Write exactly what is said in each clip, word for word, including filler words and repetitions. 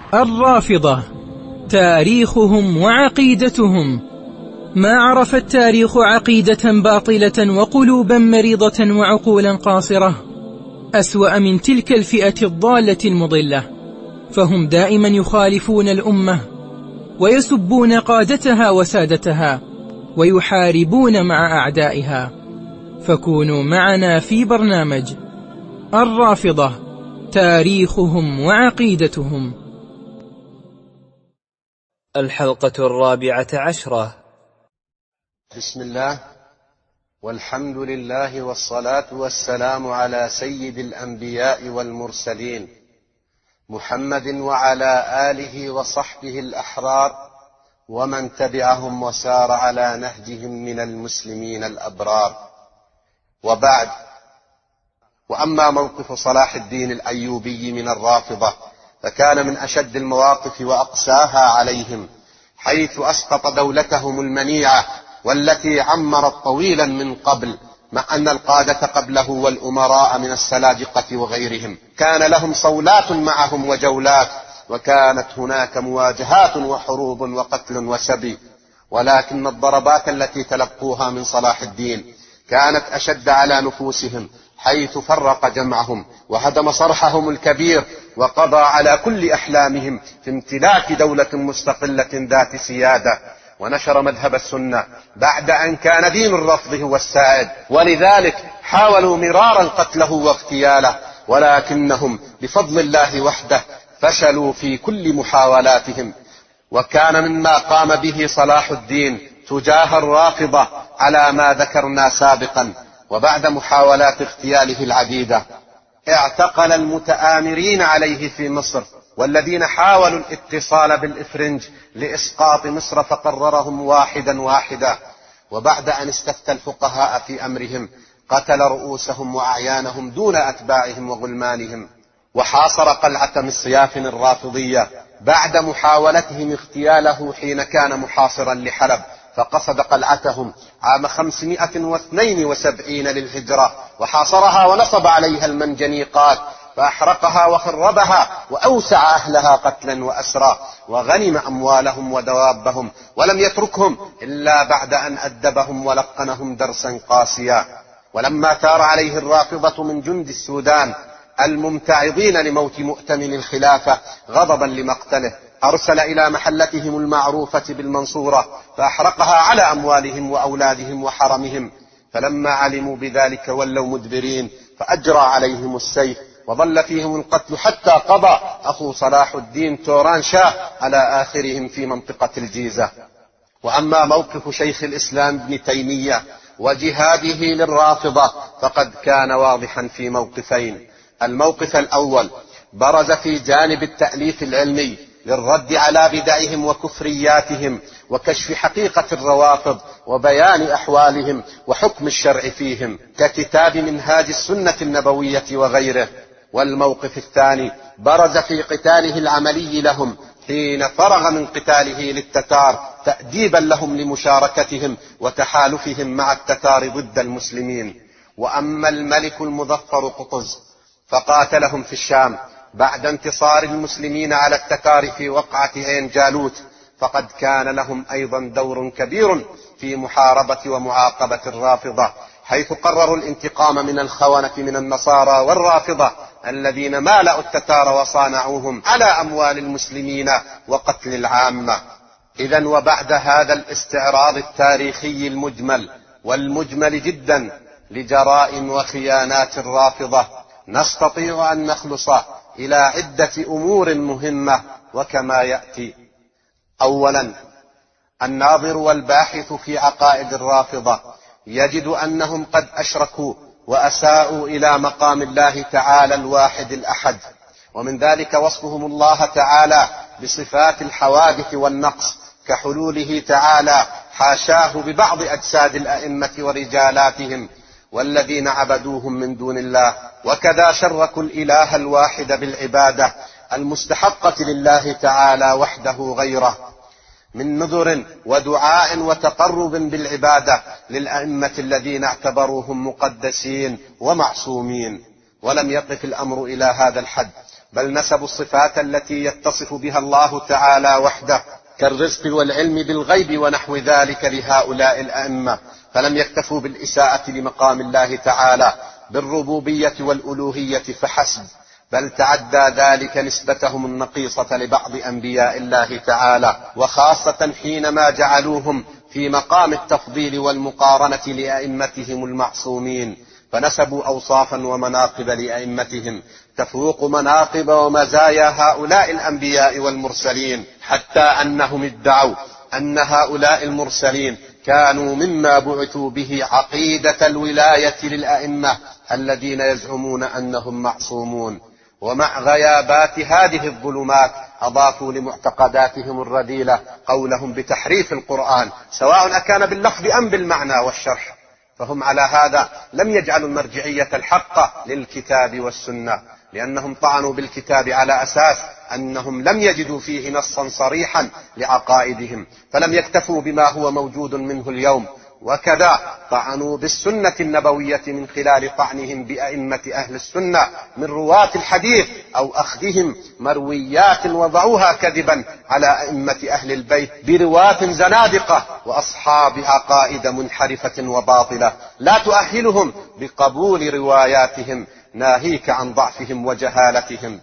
الرافضة تاريخهم وعقيدتهم. ما عرف التاريخ عقيدة باطلة وقلوبا مريضة وعقولا قاصرة أسوأ من تلك الفئة الضالة المضلة، فهم دائما يخالفون الأمة ويسبون قادتها وسادتها ويحاربون مع أعدائها. فكونوا معنا في برنامج الرافضة تاريخهم وعقيدتهم. الحلقة الرابعة عشرة. بسم الله والحمد لله والصلاة والسلام على سيد الأنبياء والمرسلين محمد وعلى آله وصحبه الأحرار ومن تبعهم وسار على نهجهم من المسلمين الأبرار. وبعد، وأما موقف صلاح الدين الأيوبي من الرافضة فكان من أشد المواقف وأقساها عليهم، حيث أسقط دولتهم المنيعة والتي عمرت طويلا من قبل، مع أن القادة قبله والأمراء من السلاجقة وغيرهم كان لهم صولات معهم وجولات، وكانت هناك مواجهات وحروب وقتل وسبي، ولكن الضربات التي تلقوها من صلاح الدين كانت أشد على نفوسهم، حيث فرق جمعهم وهدم صرحهم الكبير وقضى على كل أحلامهم في امتلاك دولة مستقلة ذات سيادة، ونشر مذهب السنة بعد أن كان دين الرفض هو السائد، ولذلك حاولوا مرارا قتله واغتياله، ولكنهم بفضل الله وحده فشلوا في كل محاولاتهم. وكان مما قام به صلاح الدين تجاه الرافضة على ما ذكرنا سابقا، وبعد محاولات اغتياله العديدة اعتقل المتآمرين عليه في مصر، والذين حاولوا الاتصال بالإفرنج لإسقاط مصر فقررهم واحدا واحدا، وبعد أن استفتى الفقهاء في أمرهم قتل رؤوسهم وأعيانهم دون أتباعهم وغلمانهم، وحاصر قلعة مصياف الرافضية بعد محاولتهم اغتياله حين كان محاصرا لحلب، فقصد قلعتهم عام خمسمائة واثنين وسبعين للهجرة وحاصرها ونصب عليها المنجنيقات فأحرقها وخربها وأوسع أهلها قتلا وأسرا، وغنم أموالهم ودوابهم، ولم يتركهم إلا بعد أن أدبهم ولقنهم درسا قاسيا. ولما ثار عليه الرافضة من جند السودان الممتعضين لموت مؤتمن الخلافة غضبا لمقتله أرسل إلى محلتهم المعروفة بالمنصورة فأحرقها على أموالهم وأولادهم وحرمهم، فلما علموا بذلك ولوا مدبرين فأجرى عليهم السيف، وظل فيهم القتل حتى قضى أخو صلاح الدين توران شاه على آخرهم في منطقة الجيزة. وأما موقف شيخ الإسلام ابن تيمية وجهاده للرافضة فقد كان واضحا في موقفين. الموقف الأول برز في جانب التأليف العلمي للرد على بدعهم وكفرياتهم وكشف حقيقة الروافض وبيان أحوالهم وحكم الشرع فيهم، ككتاب منهاج السنة النبوية وغيره. والموقف الثاني برز في قتاله العملي لهم حين فرغ من قتاله للتتار تأديبا لهم لمشاركتهم وتحالفهم مع التتار ضد المسلمين. وأما الملك المظفر قطز فقاتلهم في الشام بعد انتصار المسلمين على التتار في وقعة عين جالوت، فقد كان لهم أيضا دور كبير في محاربة ومعاقبة الرافضة، حيث قرروا الانتقام من الخونة من النصارى والرافضة الذين مالأوا التتار وصانعوهم على أموال المسلمين وقتل العامة. إذن وبعد هذا الاستعراض التاريخي المجمل والمجمل جدا لجرائم وخيانات الرافضة نستطيع أن نخلص إلى عدة أمور مهمة وكما يأتي. أولا، الناظر والباحث في عقائد الرافضة يجد أنهم قد أشركوا وأساءوا إلى مقام الله تعالى الواحد الأحد، ومن ذلك وصفهم الله تعالى بصفات الحوادث والنقص كحلوله تعالى حاشاه ببعض أجساد الأئمة ورجالاتهم والذين عبدوهم من دون الله، وكذا شركوا الإله الواحد بالعبادة المستحقة لله تعالى وحده غيره من نذر ودعاء وتقرب بالعبادة للأئمة الذين اعتبروهم مقدسين ومعصومين. ولم يقف الأمر إلى هذا الحد، بل نسبوا الصفات التي يتصف بها الله تعالى وحده كالرزق والعلم بالغيب ونحو ذلك لهؤلاء الأئمة، فلم يكتفوا بالإساءة لمقام الله تعالى بالربوبية والألوهية فحسب، بل تعدى ذلك نسبتهم النقيصة لبعض أنبياء الله تعالى، وخاصة حينما جعلوهم في مقام التفضيل والمقارنة لأئمتهم المعصومين، فنسبوا أوصافا ومناقب لأئمتهم تفوق مناقب ومزايا هؤلاء الأنبياء والمرسلين، حتى أنهم ادعوا أن هؤلاء المرسلين كانوا مما بعثوا به عقيدة الولاية للأئمة الذين يزعمون أنهم معصومون. ومع غيابات هذه الظلمات أضافوا لمعتقداتهم الرذيلة قولهم بتحريف القرآن، سواء أكان باللفظ أم بالمعنى والشرح، فهم على هذا لم يجعلوا المرجعية الحقة للكتاب والسنة، لأنهم طعنوا بالكتاب على أساس أنهم لم يجدوا فيه نصا صريحا لعقائدهم، فلم يكتفوا بما هو موجود منه اليوم، وكذا طعنوا بالسنة النبوية من خلال طعنهم بأئمة أهل السنة من رواة الحديث أو أخذهم مرويات وضعوها كذبا على أئمة أهل البيت برواة زنادقة وأصحاب عقائد منحرفة وباطلة لا تؤهلهم بقبول رواياتهم، ناهيك عن ضعفهم وجهالتهم.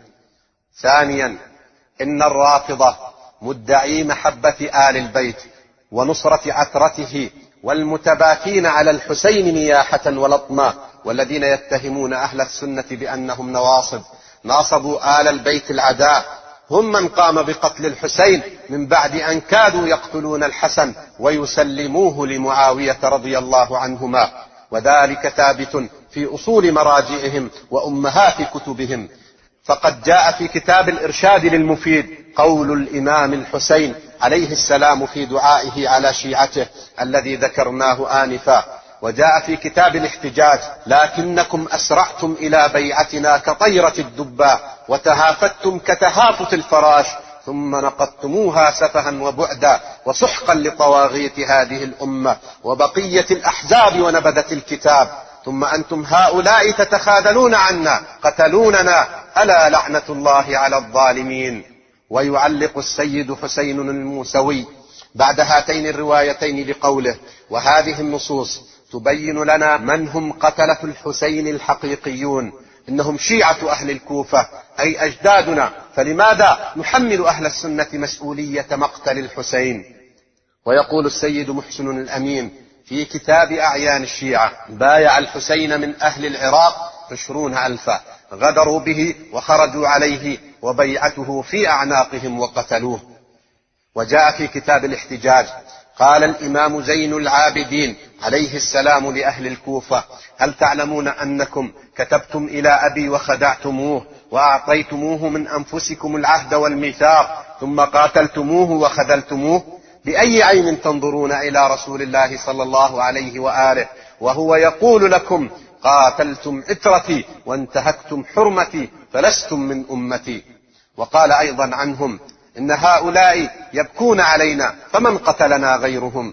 ثانيا، إن الرافضة مدعي محبة آل البيت ونصرة عترته والمتباكين على الحسين نياحة ولطما، والذين يتهمون أهل السنة بأنهم نواصب، ناصبوا آل البيت العداء، هم من قام بقتل الحسين من بعد أن كادوا يقتلون الحسن ويسلموه لمعاوية رضي الله عنهما، وذلك ثابت في أصول مراجعهم وأمهات كتبهم. فقد جاء في كتاب الإرشاد للمفيد قول الإمام الحسين عليه السلام في دعائه على شيعته الذي ذكرناه آنفا، وجاء في كتاب الاحتجاج: لكنكم أسرعتم إلى بيعتنا كطيرة الدباء وتهافتم كتهافت الفراش، ثم نقضتموها سفها وبعدا وسحقا لطواغيت هذه الأمة وبقية الأحزاب ونبذة الكتاب، ثم أنتم هؤلاء تتخاذلون عنا قتلوننا، ألا لعنة الله على الظالمين. ويعلق السيد حسين الموسوي بعد هاتين الروايتين بقوله: وهذه النصوص تبين لنا من هم قتلة الحسين الحقيقيون، إنهم شيعة أهل الكوفة أي أجدادنا، فلماذا نحمل أهل السنة مسؤولية مقتل الحسين؟ ويقول السيد محسن الأمين في كتاب أعيان الشيعة: بايع الحسين من أهل العراق عشرون ألفا، غدروا به وخرجوا عليه وبيعته في أعناقهم وقتلوه. وجاء في كتاب الاحتجاج: قال الإمام زين العابدين عليه السلام لأهل الكوفة: هل تعلمون أنكم كتبتم إلى أبي وخدعتموه وأعطيتموه من أنفسكم العهد والميثاق ثم قاتلتموه وخذلتموه؟ بأي عين تنظرون إلى رسول الله صلى الله عليه وآله وهو يقول لكم: قاتلتم عترتي وانتهكتم حرمتي فلستم من أمتي؟ وقال أيضا عنهم: إن هؤلاء يبكون علينا فمن قتلنا غيرهم.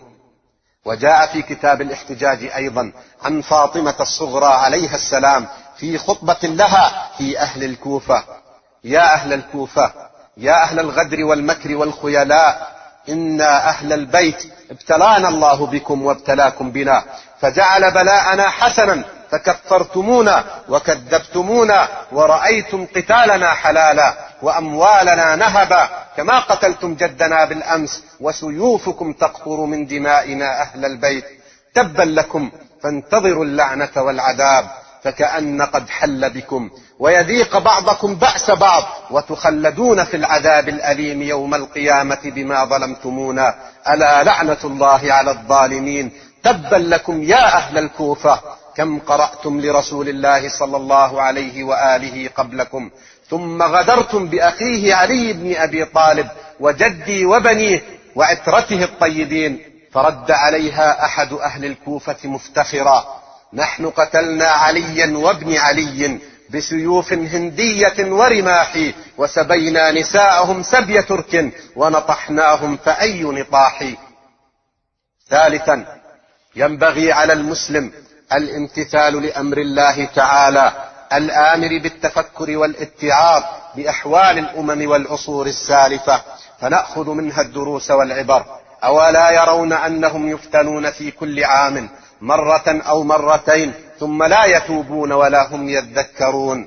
وجاء في كتاب الاحتجاج أيضا عن فاطمة الصغرى عليها السلام في خطبة لها في أهل الكوفة: يا أهل الكوفة، يا أهل الغدر والمكر والخيلاء، إنا أهل البيت ابتلانا الله بكم وابتلاكم بنا، فجعل بلاءنا حسنا فكفرتمونا وكذبتمونا ورأيتم قتالنا حلالا وأموالنا نهبا، كما قتلتم جدنا بالأمس وسيوفكم تقطر من دمائنا أهل البيت. تبا لكم، فانتظروا اللعنة والعذاب، فكأن قد حل بكم، ويذيق بعضكم بأس بعض، وتخلدون في العذاب الأليم يوم القيامة بما ظلمتمونا، ألا لعنة الله على الظالمين. تبا لكم يا أهل الكوفة، كم قرأتم لرسول الله صلى الله عليه وآله قبلكم، ثم غدرتم بأخيه علي بن أبي طالب وجدي وبنيه وعترته الطيبين. فرد عليها أحد أهل الكوفة مفتخرا: نحن قتلنا عليا وابن علي بسيوف هندية ورماح، وسبينا نساءهم سبي ترك ونطحناهم فأي نطاح. ثالثا، ينبغي على المسلم الامتثال لأمر الله تعالى الآمر بالتفكر والاتعاظ بأحوال الأمم والعصور السالفة فنأخذ منها الدروس والعبر. أولا يرون أنهم يفتنون في كل عام مرة أو مرتين ثم لا يتوبون ولا هم يذكرون؟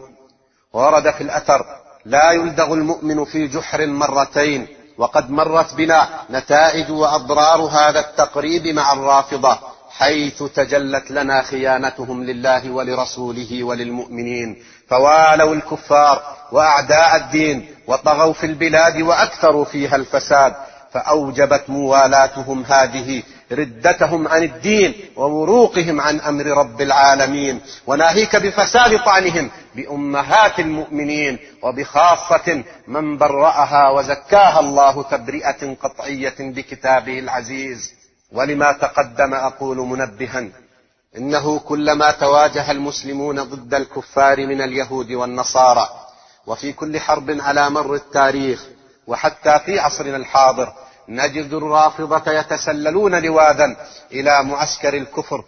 ورد في الأثر: لا يلدغ المؤمن في جحر مرتين. وقد مرت بنا نتائج وأضرار هذا التقريب مع الرافضة، حيث تجلت لنا خيانتهم لله ولرسوله وللمؤمنين، فوالوا الكفار وأعداء الدين وطغوا في البلاد وأكثروا فيها الفساد، فأوجبت موالاتهم هذه ردتهم عن الدين ومروقهم عن أمر رب العالمين، وناهيك بفساد طعنهم بأمهات المؤمنين، وبخاصة من برأها وزكاها الله تبرئة قطعية بكتابه العزيز. ولما تقدم أقول منبها: إنه كلما تواجه المسلمون ضد الكفار من اليهود والنصارى، وفي كل حرب على مر التاريخ وحتى في عصرنا الحاضر، نجد الرافضة يتسللون لواذا إلى معسكر الكفر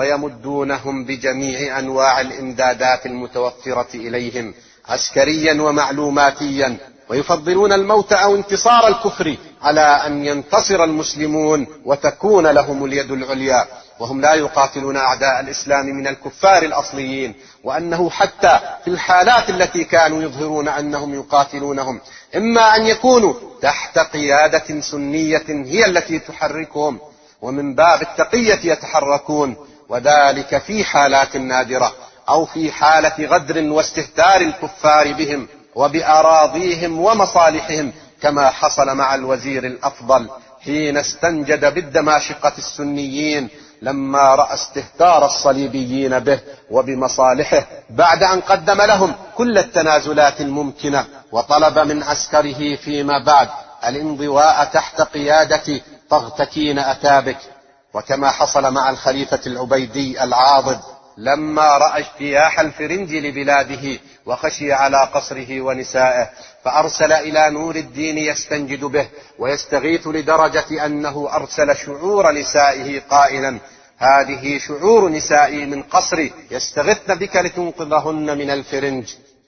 ويمدونهم بجميع أنواع الإمدادات المتوفرة إليهم عسكريا ومعلوماتيا، ويفضلون الموت أو انتصار الكفر على أن ينتصر المسلمون وتكون لهم اليد العليا، وهم لا يقاتلون أعداء الإسلام من الكفار الأصليين، وأنه حتى في الحالات التي كانوا يظهرون أنهم يقاتلونهم إما أن يكونوا تحت قيادة سنية هي التي تحركهم، ومن باب التقية يتحركون، وذلك في حالات نادرة، أو في حالة غدر واستهتار الكفار بهم وبأراضيهم ومصالحهم، كما حصل مع الوزير الأفضل حين استنجد بالدماشقة السنيين لما رأى استهتار الصليبيين به وبمصالحه، بعد أن قدم لهم كل التنازلات الممكنة، وطلب من عسكره فيما بعد الانضواء تحت قيادة طغتكين أتابك. وكما حصل مع الخليفة العبيدي العاضد لما رأى اجتياح الفرنج لبلاده وخشي على قصره ونسائه، فأرسل إلى نور الدين يستنجد به ويستغيث، لدرجة أنه أرسل شعور نسائه قائلا: هذه شعور نسائي من قصري يستغثن بك لتنقذهن من الفرنج.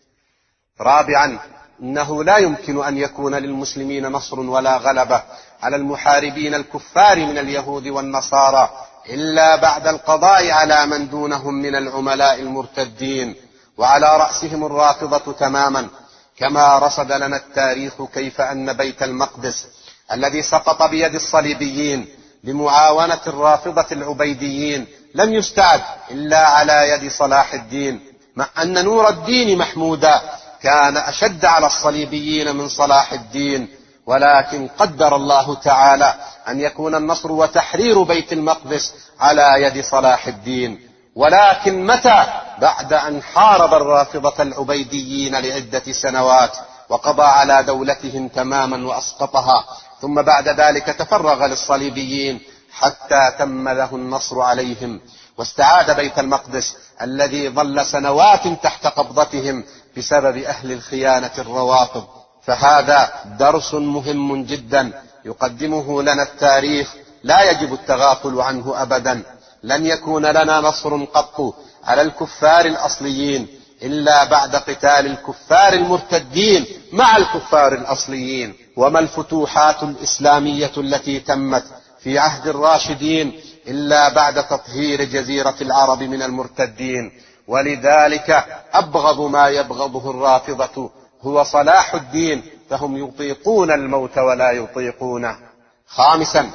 رابعا، إنه لا يمكن أن يكون للمسلمين نصر ولا غلبة على المحاربين الكفار من اليهود والنصارى إلا بعد القضاء على من دونهم من العملاء المرتدين، وعلى رأسهم الرافضة تماما، كما رصد لنا التاريخ كيف أن بيت المقدس الذي سقط بيد الصليبيين بمعاونة الرافضة العبيديين لم يستعد إلا على يد صلاح الدين، مع أن نور الدين محمودا كان أشد على الصليبيين من صلاح الدين، ولكن قدر الله تعالى أن يكون النصر وتحرير بيت المقدس على يد صلاح الدين. ولكن متى؟ بعد أن حارب الرافضة العبيديين لعدة سنوات وقضى على دولتهم تماما وأسقطها، ثم بعد ذلك تفرغ للصليبيين حتى تم له النصر عليهم، واستعاد بيت المقدس الذي ظل سنوات تحت قبضتهم بسبب أهل الخيانة الروافض. فهذا درس مهم جدا يقدمه لنا التاريخ لا يجب التغافل عنه أبدا. لن يكون لنا نصر قط على الكفار الأصليين إلا بعد قتال الكفار المرتدين مع الكفار الأصليين. وما الفتوحات الإسلامية التي تمت في عهد الراشدين إلا بعد تطهير جزيرة العرب من المرتدين؟ ولذلك أبغض ما يبغضه الرافضة هو صلاح الدين، فهم يطيقون الموت ولا يطيقونه. خامسا،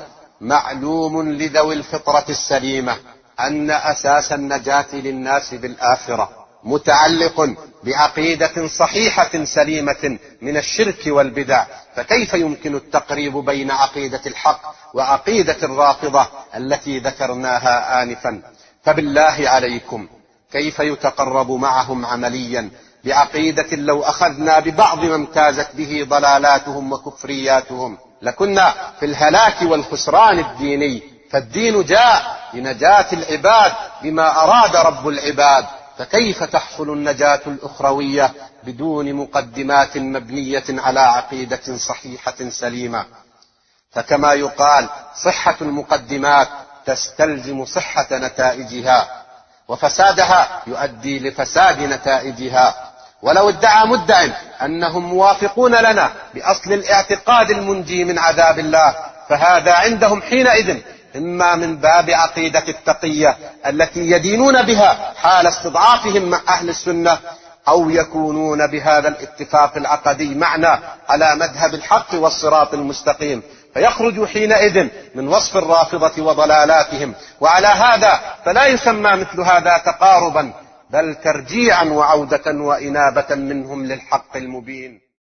معلوم لذوي الفطرة السليمة أن أساس النجاة للناس بالآخرة متعلق بعقيدة صحيحة سليمة من الشرك والبدع، فكيف يمكن التقريب بين عقيدة الحق وعقيدة الرافضة التي ذكرناها آنفا؟ فبالله عليكم كيف يتقرب معهم عمليا بعقيدة لو أخذنا ببعض ما امتازت به ضلالاتهم وكفرياتهم لكنا في الهلاك والخسران الديني؟ فالدين جاء لنجاة العباد بما أراد رب العباد، فكيف تحصل النجاة الأخروية بدون مقدمات مبنية على عقيدة صحيحة سليمة؟ فكما يقال: صحة المقدمات تستلزم صحة نتائجها، وفسادها يؤدي لفساد نتائجها. ولو ادعى مدع أنهم موافقون لنا بأصل الاعتقاد المنجي من عذاب الله، فهذا عندهم حينئذ إما من باب عقيدة التقية التي يدينون بها حال استضعافهم مع أهل السنة، أو يكونون بهذا الاتفاق العقدي معنا على مذهب الحق والصراط المستقيم، فيخرجوا حينئذ من وصف الرافضة وضلالاتهم. وعلى هذا فلا يسمى مثل هذا تقاربا، بل ترجيعا وعودة وإنابة منهم للحق المبين.